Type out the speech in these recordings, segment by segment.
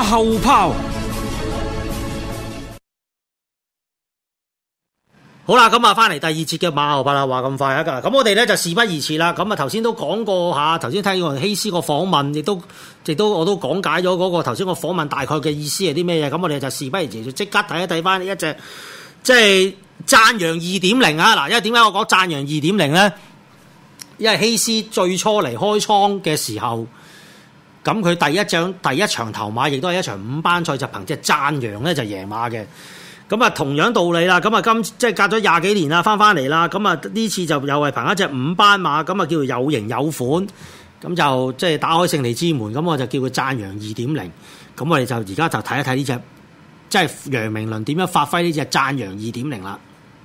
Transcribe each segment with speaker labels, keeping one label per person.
Speaker 1: 後炮。
Speaker 2: 好啦，咁啊，翻嚟第二節嘅馬後炮啦，話咁快啊！咁我哋咧就事不宜遲啦。咁啊，頭先都講過下，頭先睇過希斯個訪問，亦都我都講解咗嗰個頭先個訪問大概嘅意思係啲咩嘢。咁我哋就事不宜遲，就即刻睇一睇翻一隻即係讚揚 2.0 啊！嗱，因為點解我講讚揚 2.0 咧？因為希斯最初嚟開倉嘅時候，咁佢第一場頭馬亦都係一場5班賽，就憑隻讚揚咧就贏馬嘅。咁啊，同樣道理啦，咁啊即係隔咗20幾年啦，翻嚟啦，咁啊呢次就又係憑一隻5班馬，咁啊叫做有型有款，咁就即係打開勝利之門，咁我就叫佢讚揚 2.0。咁我哋就而家就睇一睇呢隻，即係楊明倫點樣發揮呢隻讚揚 2.0 啦。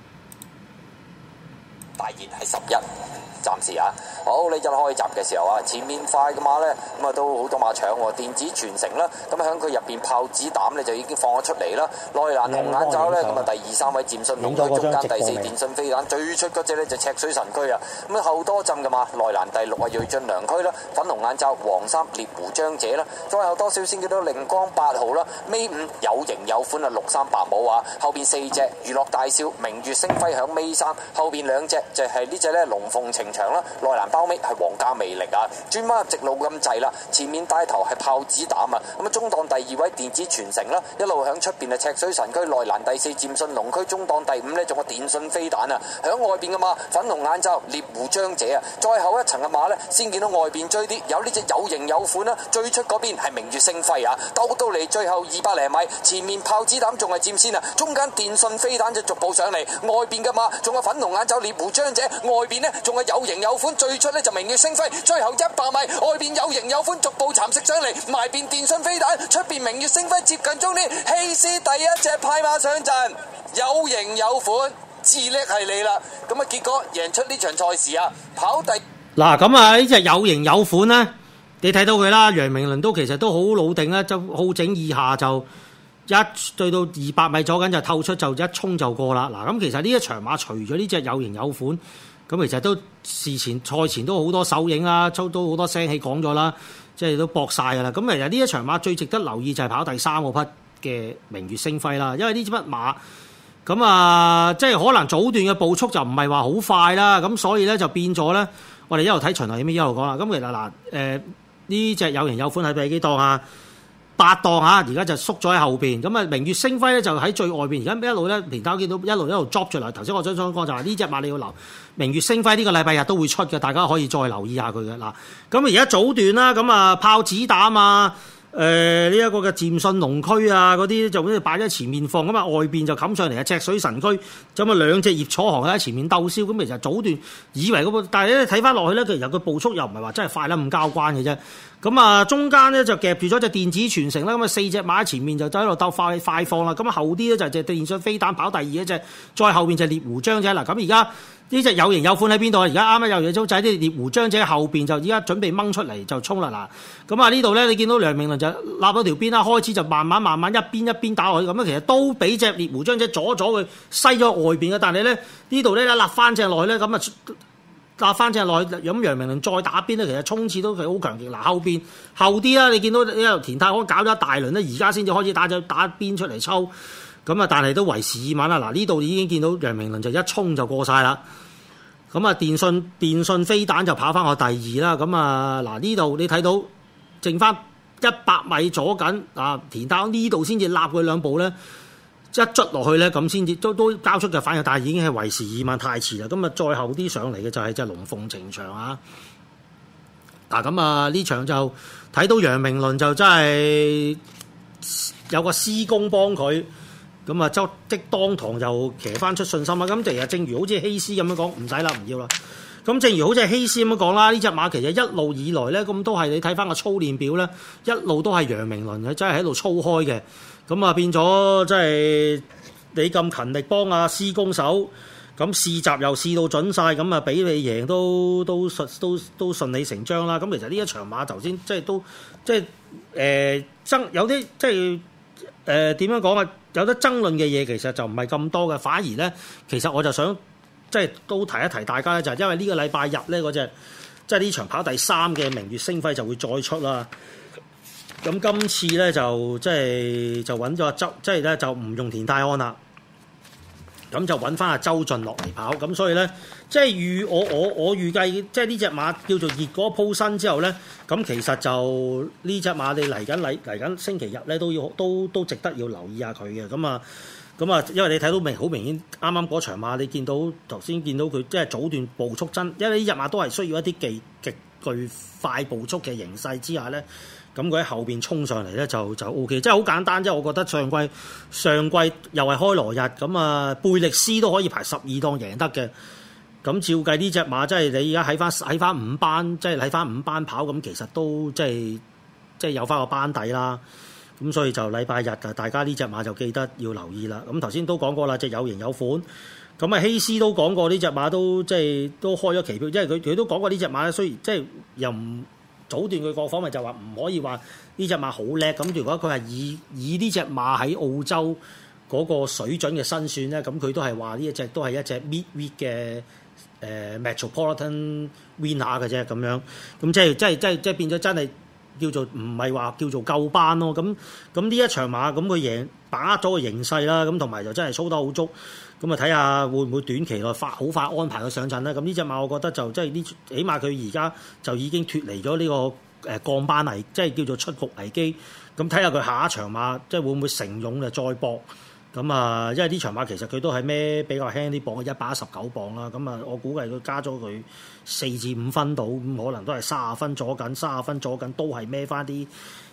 Speaker 3: 大熱係11。暫時啊，好，你一開閘嘅時候啊，前面快嘅馬呢，咁啊都好多馬搶喎，電子傳承啦，咁喺佢入邊炮子膽呢，就已經放咗出嚟啦，內蘭紅眼罩呢，咁啊第2、3位佔信龍區，中間第4電信飛彈，最出嗰隻呢就赤水神區啊，咁啊後多陣嘅馬，內蘭第6啊瑞進良區啦，粉紅眼罩黃衫獵湖張者啦，再後多少先叫到靈光8號啦，尾5有型有款啊63白帽啊，後邊4隻娛樂大笑明月星輝響尾3，後邊2隻就係呢隻呢龍鳳呈長啦，內蘭包尾係皇家魅力啊，轉彎入直路咁滯啦，前面帶頭係炮子膽啊，咁啊中檔第2位電子傳承啦，一路響出邊係赤水神區，內蘭第4佔信龍區，中檔第5呢仲有電信飛彈啊，響外邊嘅馬粉紅眼罩獵湖張者啊，再後一層嘅馬呢，先見到外邊追啲有呢隻有型有款啦，最出嗰邊係明月星輝啊，到嚟最後200零米，前面炮子膽仲係佔先啊，中間電信飛彈就逐步上嚟，外邊嘅馬仲有粉紅眼罩獵湖張者，外邊呢仲係有型有款，最出呢就明月星輝，最後100米外邊有型有款逐步蠶食上嚟，埋邊電信飛彈，出邊明月星輝接近終點，希斯第一隻派馬上陣，有型有款，智叻係你啦，咁啊結果贏出呢場賽事啊，跑第
Speaker 2: 嗱咁啊呢隻有型有款呢，你睇到佢啦，楊明倫都其實都好老定啦，就好整以下就一對到200米左緊就透出就一衝就過啦。嗱咁其實呢一場馬除咗呢隻有型有款，咁其實都事前賽前都好多手影啦，都好多聲氣講咗啦，即係都搏晒噶啦。咁其實呢一場馬最值得留意就係跑第3個匹嘅明月星輝啦，因為呢隻匹馬咁啊，即係可能早段嘅步速就唔係話好快啦，咁所以咧就變咗咧，我哋一路睇巡邏點樣一路講啦。咁其實嗱呢隻有型有款喺第幾檔啊？8檔啊，而家就縮咗喺後邊。咁啊，明月星輝咧就喺最外邊，而家一路咧連兜見到一路 drop 住嚟。頭先我想講就係呢隻馬你要留明月星輝呢個禮拜日都會出嘅，大家可以再留意下佢嘅嗱。咁而家早段啦，咁啊炮子膽啊，呢一個嘅佔信龍區啊嗰啲就好似擺喺前面放，咁啊外邊就冚上嚟啊赤水神區，咁啊2隻葉楚航喺前面鬥燒。咁其實早段以為但係咧睇翻落去咧，其實佢步速又唔係話真係快得咁交關嘅啫。咁啊，中間咧就夾住咗隻電子傳承啦，咁啊4隻馬喺前面就喺度鬥快放啦，咁啊後啲咧就隻電信飛彈跑第2嗰隻，再後邊就獵湖張者嗱，咁而家呢隻有型有款喺邊度啊？而家啱啱有嘢就喺啲獵湖張者後邊就而家準備掹出嚟就衝啦嗱，咁啊呢度咧你見到楊明倫就立到條邊啦，開始就慢慢一邊打落去，咁啊其實都俾隻獵湖張者阻佢篩咗外邊嘅，但係咧呢度咧立翻正落去咧咁啊。搭翻隻內咁楊明倫再打邊咧，其實衝刺都係好強勁。嗱後啲啦，你見到呢度田泰安搞咗一大輪咧，而家先至開始打邊出嚟抽，咁啊但係都為時已晚啦。嗱呢度已經見到楊明倫就一衝就過晒啦。咁啊電信飛彈就跑翻去第2啦。咁啊嗱呢度你睇到剩翻100米左緊啊，田泰安呢度先至立佢2步咧。一捽落去咧，咁先至都交出嘅反應，但係已經係為時已晚，太遲啦。咁啊，再後啲上嚟嘅就係隻龍鳳呈祥啊！咁啊，呢場就睇到楊明倫就真係有個師公幫佢，咁啊，即當堂就騎翻出信心啦。咁其實正如好似希斯咁樣講，唔使啦，唔要啦。咁正如好似希斯咁樣講啦，呢隻馬其實一路以來咧，咁都係你睇翻個操練表咧，一路都係楊明倫佢真係喺度操開嘅。咁啊變咗即係你咁勤力幫阿師公手，咁試閘又試到準晒，咁啊俾你贏都順理成章啦。咁其實呢一場馬頭先即係都即係有啲即係點樣講啊？有得爭論嘅嘢其實就唔係咁多嘅，反而咧其實我就想即係都提一提大家咧，就係因為呢個禮拜日咧嗰隻即係呢場跑第3嘅明月星輝就會再出啦。 咁今次咧就即係就揾咗阿周，即係咧就唔用田泰安啦。咁就揾翻阿周俊落嚟跑，咁所以咧，即係我預計，即係呢隻馬叫做熱嗰鋪身之後咧，咁其實就呢隻馬你嚟緊星期日咧都值得要留意下佢嘅，咁啊，因為你睇到好明顯，啱啱嗰場馬你見到頭先見到佢即係早段步速真，因為呢隻馬都係需要一啲極具快步速嘅形勢之下咧。咁佢喺後邊衝上嚟咧就 O.K.， 即係好簡單，即係我覺得上季又係開羅日，咁啊貝力斯都可以排12檔贏得嘅，咁照計呢隻馬即係你而家喺翻5班，即係喺翻5班跑，咁其實都即係有翻個班底啦，咁所以就禮拜日啊，大家呢隻馬就記得要留意啦。咁頭先都講過啦，即係有型有款，咁啊希斯都講過呢隻馬都即係都開咗期票，因為佢都講過呢隻馬咧，雖然即係又唔。早段佢個訪問就話唔可以話呢隻馬好叻，咁如果佢係以呢隻馬喺澳洲嗰個水準嘅身算咧，咁佢都係話呢一隻都係一隻 midweek 嘅Metropolitan winner 嘅啫咁樣，咁即係變咗真係叫做唔係話叫做夠班咯，咁呢一場馬咁佢把握咗個形勢啦，咁同埋就真係操得好足。咁啊睇下會唔會短期內好快安排佢上陣咧？咁呢隻馬我覺得就即係呢，起碼佢而家就已經脫離咗呢個降班危，即係叫做出局危機。咁睇下佢下一場馬即係會唔會乘勇就再搏。咁啊，因為呢場馬其實佢都係孭比較輕啲磅，119磅啦。咁啊，我估計佢加咗佢4至5分到，咁可能都係30分左緊，都係孭翻啲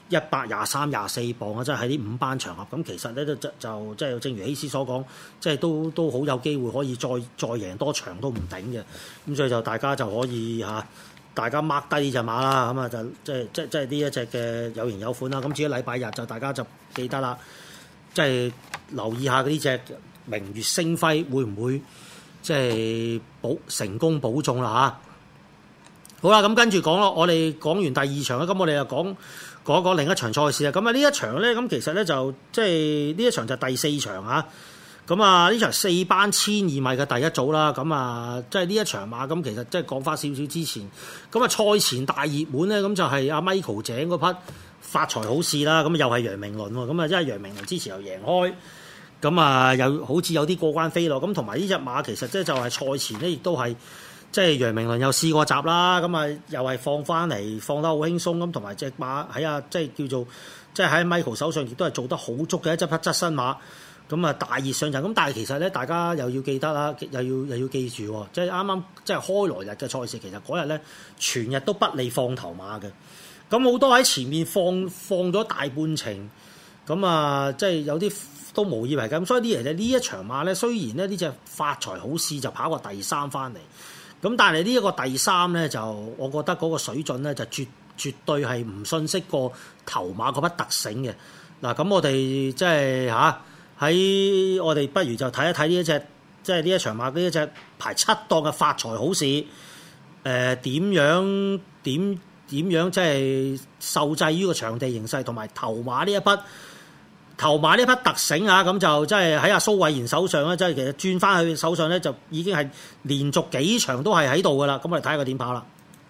Speaker 2: 123、24磅啊！即係喺啲5班場合，咁其實咧就即係正如希斯所講，即係都好有機會可以再贏多場都唔頂嘅。咁所以就大家就可以大家 mark 低呢隻馬啦。咁啊就即係呢一隻嘅有型有款啦。咁至於禮拜日就大家就記得啦，即係留意下呢隻明月星輝會唔會即係成功保中啦好啦，咁跟住講咯，我哋講完第二場啦，咁我哋就講一講另一場賽事啊。咁啊呢一場咧，咁其實咧就即係呢一場就第4場啊。咁啊呢場4班1200米嘅第一組啦。咁啊即係呢一場馬，咁其實即係講翻少少之前，咁啊賽前大熱門咧，咁就係阿 Michael 井嗰匹發財好事啦。咁又係楊明倫喎。咁啊因為楊明倫之前又贏開，咁啊又好似有啲過關飛咯。咁同埋呢隻馬其實即係就係賽前咧，亦都係。即係楊明倫又試過閘啦，咁啊又係放翻嚟，放得好輕鬆咁，同埋隻馬喺即係叫做即係喺 Michael 手上亦都係做得好足嘅一匹側身馬，咁啊大熱上陣。咁但係其實咧，大家又要記得啦，又要記住喎，即係啱啱即係開來日嘅賽事，其實嗰日咧全日都不利放頭馬嘅，咁好多喺前面放咗大半程，咁啊即係有啲都無以為繼。咁所以啲人呢一場馬咧，雖然咧呢隻發財好事就跑過第3翻嚟。咁但係呢一個第3咧，就我覺得嗰個水準咧就絕對係唔遜色過頭馬嗰筆特醒嘅。嗱，咁我哋即係喺我哋不如就睇一睇呢一隻即係呢一場馬呢一隻排7檔嘅發財好事，點樣即係受制於個場地形勢同埋頭馬呢一匹。頭馬呢匹特醒啊，咁就即係喺阿蘇偉賢手上咧，即係其實轉翻去手上咧，就已經係連續幾場都係喺度噶啦。咁我哋睇下佢點跑啦。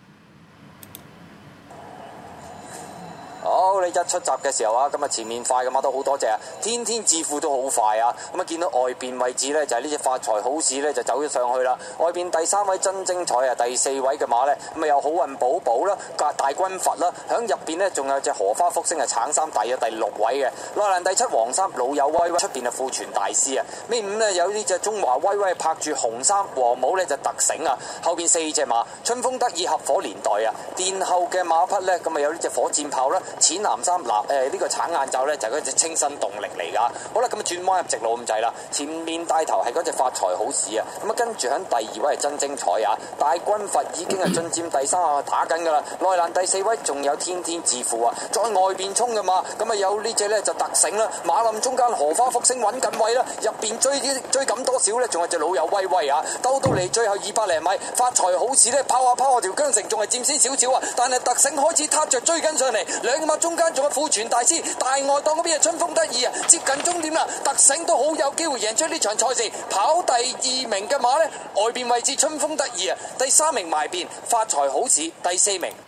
Speaker 3: 好，你一出閘嘅時候啊，咁啊前面快嘅馬都好多隻啊，天天致富都好快啊。咁啊見到外邊位置呢，就係呢隻發財好市呢，就走咗上去啦。外邊第3位真精彩啊，第4位嘅馬呢，咁啊有好運寶寶啦，大軍閥啦，響入邊呢，仲有隻荷花福星啊，橙衫大約第6位嘅，內欄第7黃衫老友威威，出邊啊富全大師啊，尾5呢，有呢隻中華威威拍住紅衫黃帽呢，就特醒啊，後邊4隻馬春風得意合火年代啊，殿後嘅馬匹呢，咁啊有呢隻火箭炮啦，淺藍衫呢個橙眼罩呢，就係嗰隻清新動力嚟㗎。好啦，咁啊轉彎入直路咁滯啦，前面帶頭係嗰隻發財好市啊，咁啊跟住響第2位係真精彩啊，大軍閥已經係進佔第3啊，打緊㗎啦，內欄第4位仲有天天致富啊，在外邊衝㗎嘛，咁啊有呢隻呢就特醒啦，馬林中間荷花福星穩緊位啦，入邊追緊多少呢？仲有隻老友威威啊，兜到嚟最後200零米，發財好市呢，拋下條韁繩仲係佔先少少啊，但係特醒開始撻着追緊上嚟，兩個馬中間仲有富全大師，大外檔嗰邊係春風得意啊，接近終點啦，特醒都好有機會贏出呢場賽事，跑第2名嘅馬呢，外邊位置春風得意啊，第3名埋邊發財好市，第4名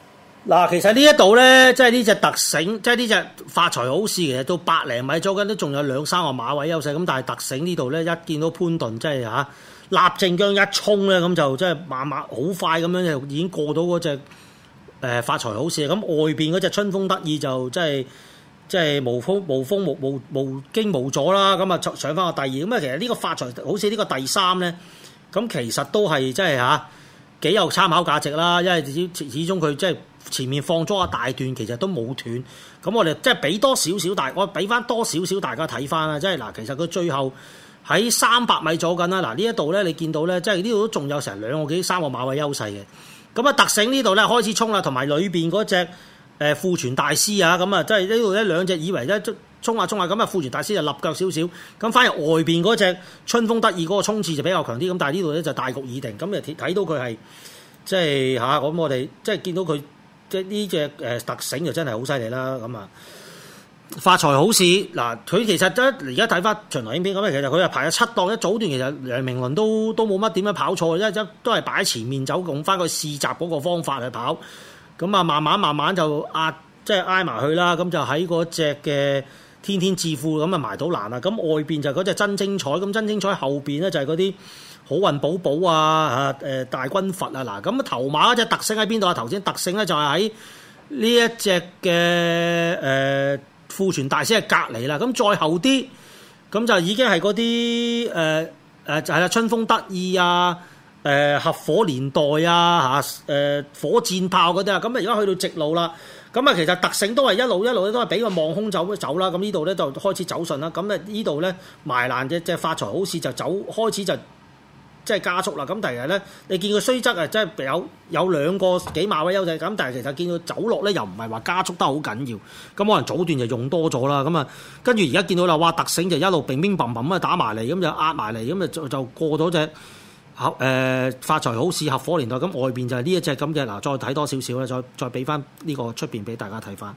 Speaker 2: 嗱，其實呢一度咧，即係呢隻特醒，即係呢隻發財好市，其實到百零米左近都仲有2-3個馬位優勢。咁但係特醒呢度咧，一見到潘頓即係立正疆一衝咧，咁就即係慢慢好快咁樣就已經過到嗰隻發財好市。咁外邊嗰隻春風得意就即係無驚無阻啦。咁啊上翻個第二。咁啊其實呢個發財好市呢個第3咧，咁其實都係即係幾有參考價值啦。因為始終佢即係前面放咗一大段，其實都冇斷。咁我哋即係俾多少少我俾翻多少少大家睇翻啦。即係其實佢最後喺300米左近啦。呢一度咧，你見到咧，即係呢度都仲有成2個幾3個馬位優勢嘅。咁特醒呢度咧開始衝啦，同埋裏邊嗰隻富全大師啊，咁即係呢度兩隻以為咧衝下，咁富全大師就立腳少少，咁反而外邊嗰隻春風得意嗰個衝刺就比較強啲。咁但係呢度咧就大局已定，咁就睇到佢係即係咁我哋即係見到佢即係呢隻特醒就真係好犀利啦。咁發財好市嗱，佢其實而家睇翻巡邏影片咁，其實佢係排咗7檔，一早段其實梁明倫都冇乜點樣跑錯，因為都係擺喺前面走，用翻個試閘嗰個方法去跑。咁慢慢就即係挨埋去啦。咁就喺嗰隻嘅天天致富咁埋到欄啦。咁外邊就嗰隻真精彩，咁真精彩後邊咧就係嗰啲好運寶寶大軍閥啊。嗱，咁頭馬嗰隻特醒喺邊度啊？頭先特醒咧就係喺呢一隻嘅富全大師係隔離啦。咁再後啲咁就已經係嗰啲就係啦，春風得意合火年代火箭炮嗰啲啊。咁而家去到直路啦。咁其實特醒都係一路都係俾個望空走啦。咁呢度咧就開始走順啦。咁呢度咧埋欄隻發財好市就開始就即係加速啦。咁第二日咧，你見佢雖則即係有2個幾馬位優勢。咁但係其實見到走落咧又唔係話加速得好緊要。咁可能早段就用多咗啦。咁跟住而家見到啦，哇！特醒就一路乒乒乓乓打埋嚟，咁就壓埋嚟，咁就過咗隻發財好市合火年代。咁外邊就係呢一隻咁嘅。嗱，再睇多少少咧，再俾翻呢個出邊俾大家睇翻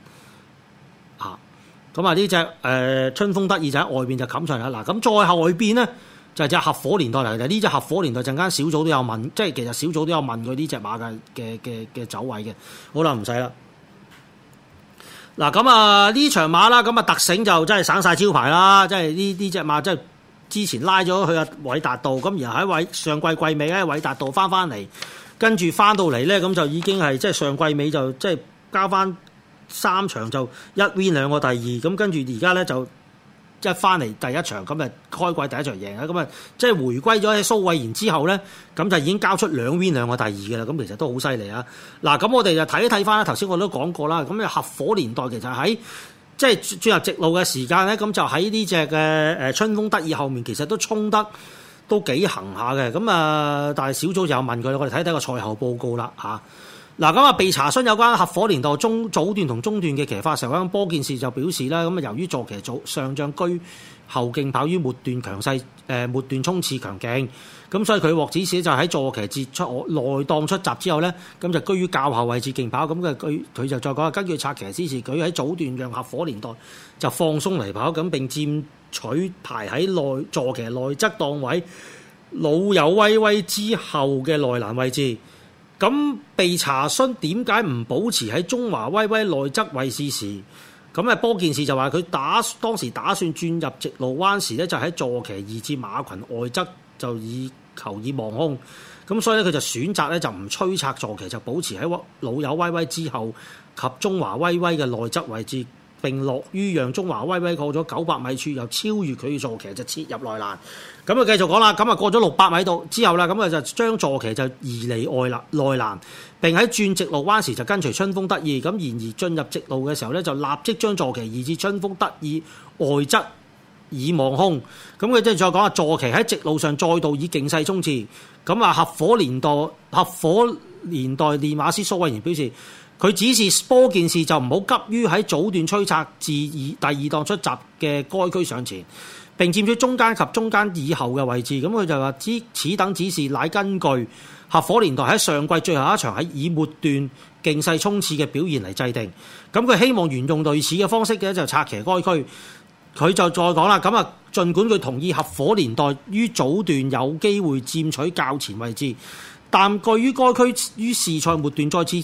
Speaker 2: 咁呢隻春風得意就喺外邊就冚上嚟啦。嗱，咁再後邊咧就係隻合火年代嚟嘅。呢隻合火年代陣間小組都有問，即係其實小組都有問佢呢隻馬嘅走位嘅。好啦，唔使啦。嗱，咁呢場馬啦，咁特醒就真係省晒招牌啦。即係呢隻馬即係之前拉咗去韋達道，咁然後喺上季尾咧韋達道翻嚟，跟住翻到嚟咧咁就已經係即係上季尾就即係交翻3場就1 win 2個第二。咁跟住而家咧就一翻嚟第一場，咁開季第一場贏啦。咁即係回歸咗喺蘇慧賢之後咧，咁就已經交出2 win 2個第二嘅啦。咁其實都好犀利啊！嗱，咁我哋就睇翻啦。頭先我都講過啦，咁合火年代其實喺即係轉入直路嘅時間咧，咁就喺呢隻嘅春風得意後面，其實都衝得都幾行下嘅。咁但係小組就有問佢，我哋睇睇個賽後報告啦嚇。嗱，咁被查詢有關合火年代早段同中段嘅騎法時候，咁波健士就表示啦，咁由於坐騎上將居後勁跑於末段強勢，末段衝刺強勁，咁所以佢獲指示就喺坐騎截出內檔出閘之後咧，咁就居於較後位置勁跑。咁佢就再講，根據策騎指示，佢喺早段讓合火年代就放鬆嚟跑，咁並佔取排喺坐騎內側檔位老友威威之後嘅內欄位置。咁被查詢點解唔保持喺中華威威內側位置時，咁波健士就話佢當時打算轉入直路彎時咧，就喺坐騎2至馬群外側就求以望空。咁所以咧佢就選擇咧就唔催策坐騎，就保持喺老友威威之後及中華威威嘅內側位置。並樂於讓中華威威過咗900米處，又超越佢坐騎就切入內欄。咁繼續講啦，咁過咗600米度之後啦，咁就將坐騎就移離內欄，並喺轉直路彎時就跟隨春風得意。咁然而進入直路嘅時候咧，就立即將坐騎移至春風得意外側以望空。咁佢即係再講下坐騎喺直路上再度以勁勢衝刺。咁合火年代練馬師蘇慧賢表示，佢指示波健士就唔好急於喺早段催策至第2檔出閘嘅該區上前，並佔據中間及中間以後嘅位置。咁佢就話此等指示乃根據合火年代喺上季最後一場喺以末段勁勢衝刺嘅表現嚟制定。咁佢希望沿用類似嘅方式嘅就策騎該區。佢就再講啦，咁儘管佢同意合火年代於早段有機會佔取較前位置，但據於該區於試賽末段再次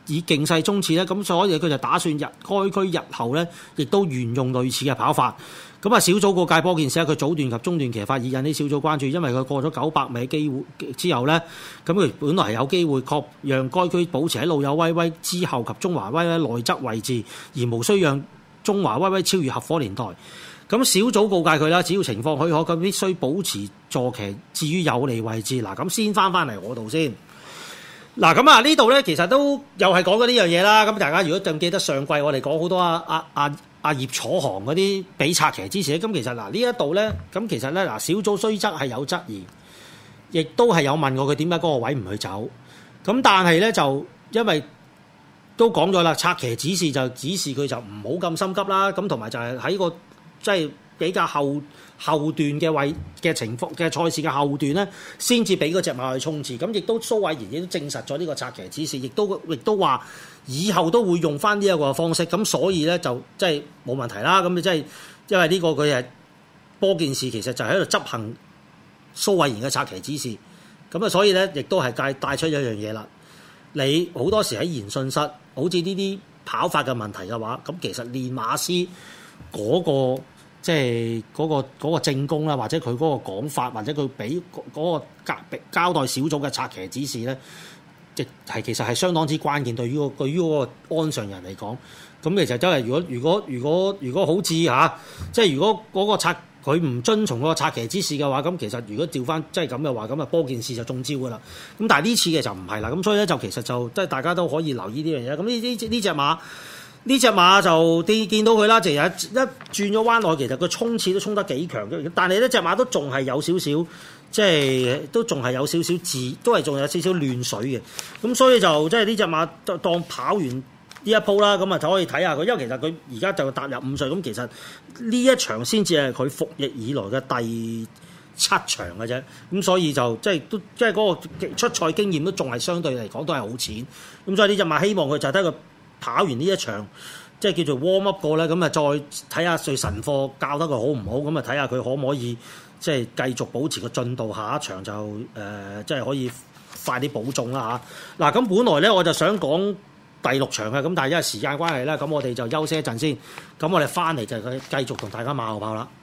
Speaker 2: 以勁勢衝刺咧，咁所以佢就打算該區日後咧，亦都沿用類似嘅跑法。咁啊，小組告誡波健士佢早段及中段騎法已引起小組關注，因為佢過咗900米機會之後咧，咁佢本來係有機會確讓該區保持喺路友威威之後及中華威威內側位置，而無需讓中華威威超越合夥年代。咁小組告誡佢啦，只要情況許可，咁必須保持坐騎置於有利位置。嗱，咁先翻嚟我度先。嗱，咁啊呢度咧其實都又係講緊呢樣嘢啦。咁大家如果仲記得上季我哋講好多葉楚航嗰啲比策騎之時咧，咁其實嗱呢一度咧，咁其實咧嗱小組雖則係有質疑，亦都係有問過佢點解嗰個位唔去走。咁但係咧就因為都講咗啦，策騎指示就指示佢就唔好咁心急啦。咁同埋就係喺個即係比較後段嘅情況嘅賽事嘅後段咧，先至俾嗰隻馬去衝刺。咁亦都蘇偉賢亦都證實咗呢個策騎指示，亦都話以後都會用翻呢一個方式。咁所以咧就即係冇問題啦。咁即係因為呢個佢係波健士，其實就喺度執行蘇偉賢嘅策騎指示。咁啊，所以咧亦都係帶出一樣嘢啦。你好多時喺研訊室，好似呢啲跑法嘅問題嘅話，咁其實練馬師嗰個即係嗰個正功啦，或者佢嗰個講法，或者佢俾嗰個交代小組嘅策騎指示咧，亦係其實係相當之關鍵對於嗰個鞍上人嚟講。咁其實真係如果好似嚇，即係如果嗰個策佢唔遵從嗰個策騎指示嘅話，咁其實如果調翻即係咁嘅話，咁啊波健士就中招噶啦。咁但係呢次嘅就唔係啦。咁所以咧就其實就即係大家都可以留意呢樣嘢。咁呢隻馬就見到佢啦，就一轉咗彎內，其實個衝刺都衝得幾強嘅。但係呢隻馬都仲係有少少，即係都仲係有少少都係仲有少少亂水嘅。咁所以就即係呢隻馬當跑完呢一鋪啦，咁啊就可以睇下佢，因為其實佢而家就踏入5歲，咁其實呢一場先至係佢服役以來嘅第7場嘅啫。咁所以就即係嗰個出賽經驗都仲係相對嚟講都係好淺。咁所以呢隻馬希望佢就睇佢跑完呢一場，即係叫做 warm up 過咧，咁啊再睇下對神課教得佢好唔好，咁啊睇下佢可唔可以即係繼續保持個進度，下一場就即係可以快啲保中啦嚇。嗱，咁本來咧我就想講第6場嘅，咁但係因為時間關係咧，咁我哋就休息一陣先，咁我哋翻嚟就繼續同大家馬後炮啦。